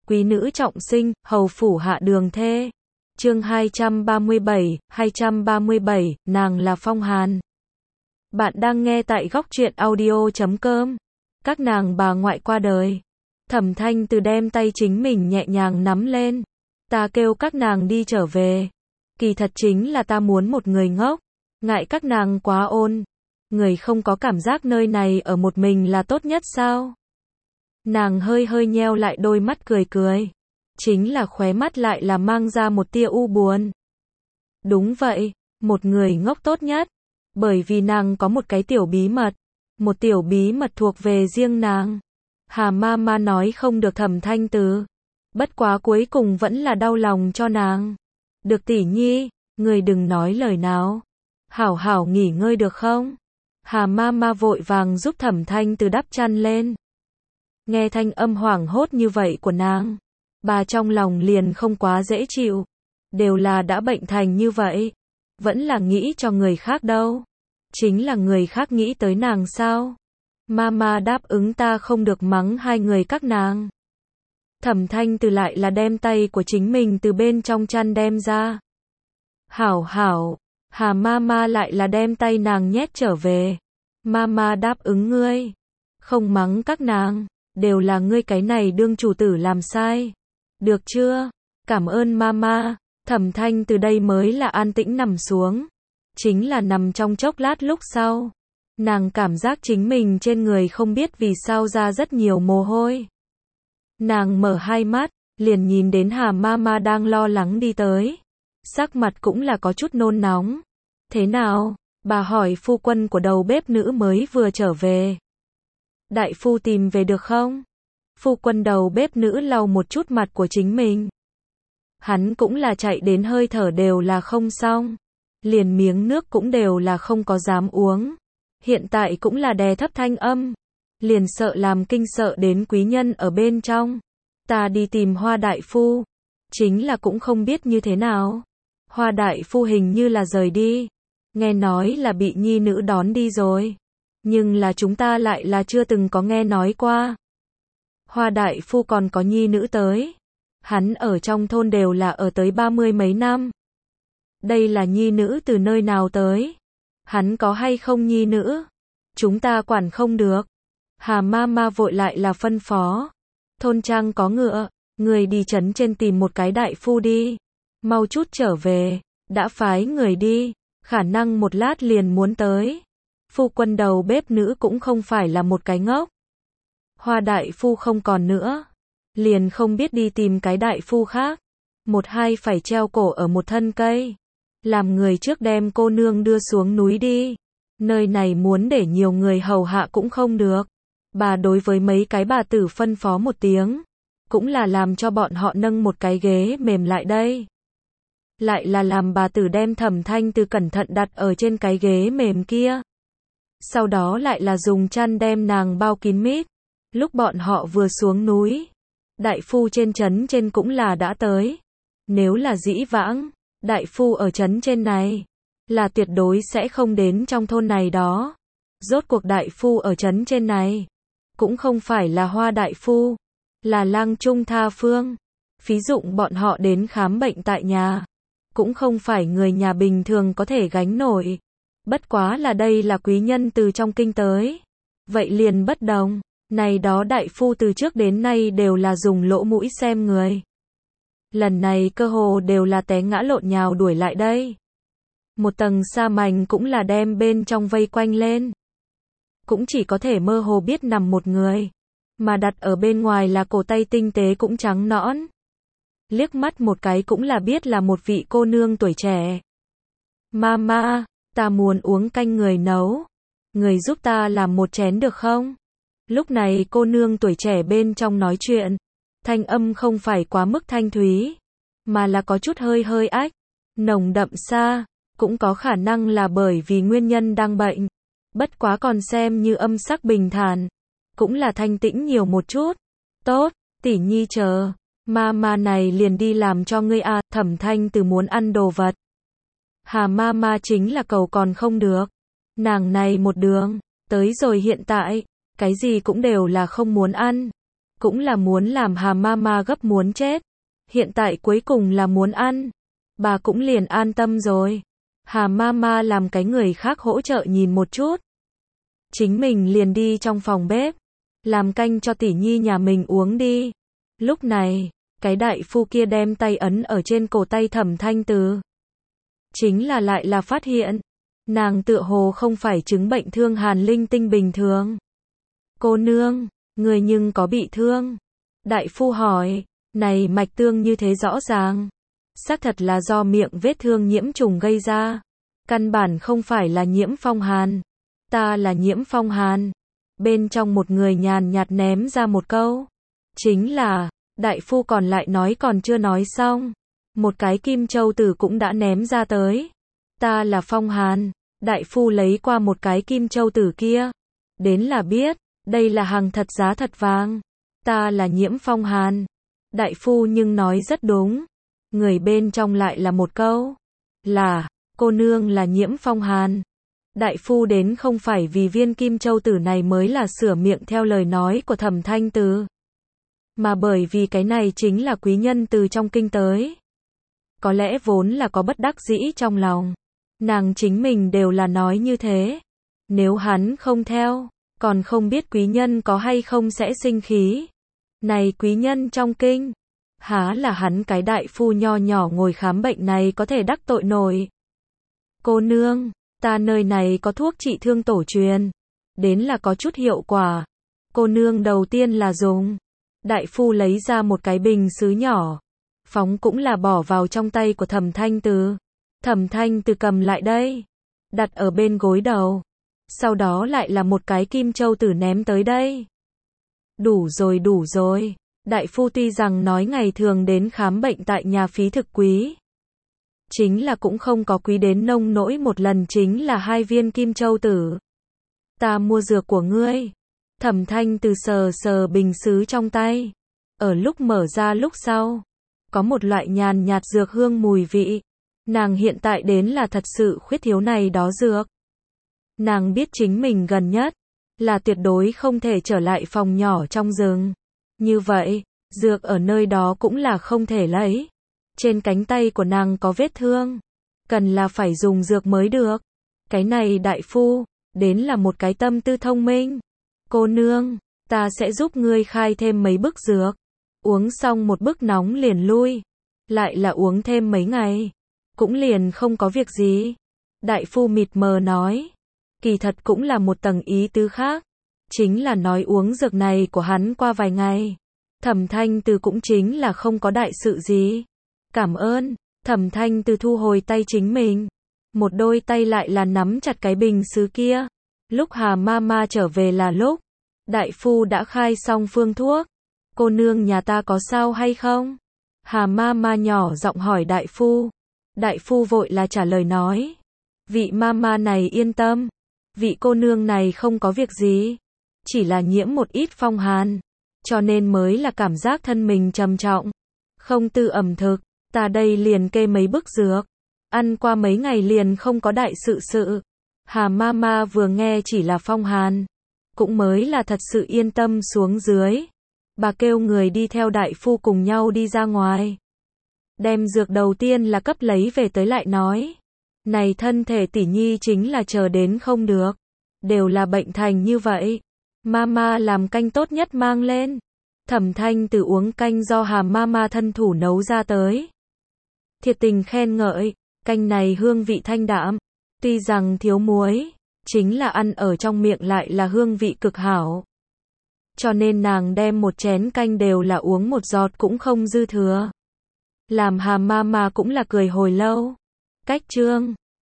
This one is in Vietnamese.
quý nữ trọng sinh, hầu phủ hạ đường thê. Chương 237, nàng là Phong Hàn. Bạn đang nghe tại góc truyện audio.com. Các nàng bà ngoại qua đời. Thẩm Thanh Từ đem tay chính mình nhẹ nhàng nắm lên. Ta kêu các nàng đi trở về. Kỳ thật chính là ta muốn một người ngốc. Ngại các nàng quá ôn. Người không có cảm giác nơi này ở một mình là tốt nhất sao? Nàng hơi hơi nheo lại đôi mắt cười cười. Chính là khóe mắt lại là mang ra một tia u buồn. Đúng vậy, một người ngốc tốt nhất. Bởi vì nàng có một cái tiểu bí mật. Một tiểu bí mật thuộc về riêng nàng. Hà Mama nói không được Thẩm Thanh Từ. Bất quá cuối cùng vẫn là đau lòng cho nàng. Được tỷ nhi, người đừng nói lời nào. Hảo hảo nghỉ ngơi được không? Hà Mama vội vàng giúp Thẩm Thanh Từ đắp chăn lên. Nghe thanh âm hoảng hốt như vậy của nàng, bà trong lòng liền không quá dễ chịu. Đều là đã bệnh thành như vậy, vẫn là nghĩ cho người khác đâu. Chính là người khác nghĩ tới nàng sao? Mama đáp ứng ta không được mắng hai người các nàng. Thẩm Thanh Từ lại là đem tay của chính mình từ bên trong chăn đem ra. Hảo hảo, Hà Mama lại là đem tay nàng nhét trở về. Mama đáp ứng ngươi, không mắng các nàng, đều là ngươi cái này đương chủ tử làm sai. Được chưa? Cảm ơn Mama. Thẩm Thanh Từ đây mới là an tĩnh nằm xuống. Chính là nằm trong chốc lát lúc sau. Nàng cảm giác chính mình trên người không biết vì sao ra rất nhiều mồ hôi. Nàng mở hai mắt, liền nhìn đến Hà Mama đang lo lắng đi tới. Sắc mặt cũng là có chút nôn nóng. Thế nào? Bà hỏi phu quân của đầu bếp nữ mới vừa trở về. Đại phu tìm về được không? Phu quân đầu bếp nữ lau một chút mặt của chính mình. Hắn cũng là chạy đến hơi thở đều là không xong. Liền miếng nước cũng đều là không có dám uống. Hiện tại cũng là đè thấp thanh âm. Liền sợ làm kinh sợ đến quý nhân ở bên trong. Ta đi tìm Hoa đại phu. Chính là cũng không biết như thế nào. Hoa đại phu hình như là rời đi. Nghe nói là bị nhi nữ đón đi rồi. Nhưng là chúng ta lại là chưa từng có nghe nói qua. Hoa đại phu còn có nhi nữ tới. Hắn ở trong thôn đều là ở tới 30 mấy năm. Đây là nhi nữ từ nơi nào tới? Hắn có hay không nhi nữ? Chúng ta quản không được. Hà Mama vội lại là phân phó. Thôn trang có ngựa, người đi trấn trên tìm một cái đại phu đi. Mau chút trở về, đã phái người đi, khả năng một lát liền muốn tới. Phu quân đầu bếp nữ cũng không phải là một cái ngốc. Hoa đại phu không còn nữa, liền không biết đi tìm cái đại phu khác. Một hai phải treo cổ ở một thân cây. Làm người trước đem cô nương đưa xuống núi đi. Nơi này muốn để nhiều người hầu hạ cũng không được. Bà đối với mấy cái bà tử phân phó một tiếng. Cũng là làm cho bọn họ nâng một cái ghế mềm lại đây. Lại là làm bà tử đem Thẩm Thanh Từ cẩn thận đặt ở trên cái ghế mềm kia. Sau đó lại là dùng chăn đem nàng bao kín mít. Lúc bọn họ vừa xuống núi, đại phu trên trấn trên cũng là đã tới. Nếu là dĩ vãng, đại phu ở trấn trên này, là tuyệt đối sẽ không đến trong thôn này đó. Rốt cuộc đại phu ở trấn trên này, cũng không phải là Hoa đại phu, là Lang Trung Tha Phương. Phí dụng bọn họ đến khám bệnh tại nhà, cũng không phải người nhà bình thường có thể gánh nổi. Bất quá là đây là quý nhân từ trong kinh tới. Vậy liền bất đồng. Này đó đại phu từ trước đến nay đều là dùng lỗ mũi xem người. Lần này cơ hồ đều là té ngã lộn nhào đuổi lại đây. Một tầng sa mảnh cũng là đem bên trong vây quanh lên. Cũng chỉ có thể mơ hồ biết nằm một người. Mà đặt ở bên ngoài là cổ tay tinh tế cũng trắng nõn. Liếc mắt một cái cũng là biết là một vị cô nương tuổi trẻ. Mama, ta muốn uống canh người nấu. Người giúp ta làm một chén được không? Lúc này cô nương tuổi trẻ bên trong nói chuyện. Thanh âm không phải quá mức thanh thúy. Mà là có chút hơi hơi ách. Nồng đậm xa. Cũng có khả năng là bởi vì nguyên nhân đang bệnh. Bất quá còn xem như âm sắc bình thản. Cũng là thanh tĩnh nhiều một chút. Tốt, tỷ nhi chờ. Mama này liền đi làm cho ngươi à. Thẩm Thanh Từ muốn ăn đồ vật. Hà Mama chính là cầu còn không được. Nàng này một đường, tới rồi hiện tại, cái gì cũng đều là không muốn ăn. cũng là muốn làm Hà Mama gấp muốn chết. Hiện tại cuối cùng là muốn ăn. Bà cũng liền an tâm rồi. Hà Mama làm cái người khác hỗ trợ nhìn một chút. Chính mình liền đi trong phòng bếp. Làm canh cho tỷ nhi nhà mình uống đi. Lúc này, cái đại phu kia đem tay ấn ở trên cổ tay Thẩm Thanh Từ. Chính là lại là phát hiện. Nàng tựa hồ không phải chứng bệnh thương hàn linh tinh bình thường. Cô nương, người nhưng có bị thương? Đại phu hỏi, này mạch tương như thế rõ ràng. Xác thật là do miệng vết thương nhiễm trùng gây ra. Căn bản không phải là nhiễm phong hàn. Ta là nhiễm phong hàn. Bên trong một người nhàn nhạt ném ra một câu. Chính là, đại phu còn lại nói còn chưa nói xong. Một cái kim châu tử cũng đã ném ra tới. Ta là phong hàn. Đại phu lấy qua một cái kim châu tử kia. Đến là biết, đây là hàng thật giá thật vàng. Ta là nhiễm phong hàn. Đại phu nhưng nói rất đúng. Người bên trong lại là một câu. Là, cô nương là nhiễm phong hàn. Đại phu đến không phải vì viên kim châu tử này mới là sửa miệng theo lời nói của Thẩm Thanh Từ. Mà bởi vì cái này chính là quý nhân từ trong kinh tới. Có lẽ vốn là có bất đắc dĩ trong lòng. Nàng chính mình đều là nói như thế. Nếu hắn không theo, còn không biết quý nhân có hay không sẽ sinh khí. Này quý nhân trong kinh, há là hắn cái đại phu nho nhỏ ngồi khám bệnh này có thể đắc tội nổi. Cô nương, ta nơi này có thuốc trị thương tổ truyền. Đến là có chút hiệu quả. Cô nương đầu tiên là dùng. Đại phu lấy ra một cái bình sứ nhỏ. Phóng cũng là bỏ vào trong tay của Thẩm Thanh Từ. Thẩm Thanh Từ cầm lại đây. Đặt ở bên gối đầu. Sau đó lại là một cái kim châu tử ném tới đây. Đủ rồi đủ rồi. Đại phu tuy rằng nói ngày thường đến khám bệnh tại nhà phí thực quý. Chính là cũng không có quý đến nông nỗi một lần chính là 2 viên kim châu tử. Ta mua dược của ngươi. Thẩm Thanh Từ sờ sờ bình sứ trong tay. Ở lúc mở ra lúc sau. Có một loại nhàn nhạt dược hương mùi vị. Nàng hiện tại đến là thật sự khuyết thiếu này đó dược. Nàng biết chính mình gần nhất. Là tuyệt đối không thể trở lại phòng nhỏ trong rừng. Như vậy, dược ở nơi đó cũng là không thể lấy. Trên cánh tay của nàng có vết thương. Cần là phải dùng dược mới được. Cái này đại phu, đến là một cái tâm tư thông minh. Cô nương, ta sẽ giúp ngươi khai thêm mấy bức dược. Uống xong một bức nóng liền lui. Lại là uống thêm mấy ngày. Cũng liền không có việc gì. Đại phu mịt mờ nói. Kỳ thật cũng là một tầng ý tứ khác. Chính là nói uống dược này của hắn qua vài ngày. Thẩm Thanh Từ cũng chính là không có đại sự gì. Cảm ơn. Thẩm Thanh Từ thu hồi tay chính mình. Một đôi tay lại là nắm chặt cái bình sứ kia. Lúc Hà Mama trở về là lúc. Đại phu đã khai xong phương thuốc. Cô nương nhà ta có sao hay không? Hà Mama nhỏ giọng hỏi đại phu. Đại phu vội là trả lời nói. Vị Mama này yên tâm. Vị cô nương này không có việc gì. Chỉ là nhiễm một ít phong hàn. Cho nên mới là cảm giác thân mình trầm trọng. Không tự ẩm thực. Ta đây liền kê mấy bức dược. Ăn qua mấy ngày liền không có đại sự. Hà Mama vừa nghe chỉ là phong hàn. Cũng mới là thật sự yên tâm xuống dưới. Bà kêu người đi theo đại phu cùng nhau đi ra ngoài. Đem dược đầu tiên là cấp lấy về tới lại nói. Này thân thể tỷ nhi chính là chờ đến không được. Đều là bệnh thành như vậy. Mama làm canh tốt nhất mang lên. Thẩm Thanh Từ uống canh do Hà Mama thân thủ nấu ra tới. Thiệt tình khen ngợi, canh này hương vị thanh đạm. Tuy rằng thiếu muối, chính là ăn ở trong miệng lại là hương vị cực hảo. Cho nên nàng đem một chén canh đều là uống một giọt cũng không dư thừa. Làm Hà Mama cũng là cười hồi lâu. Cách chương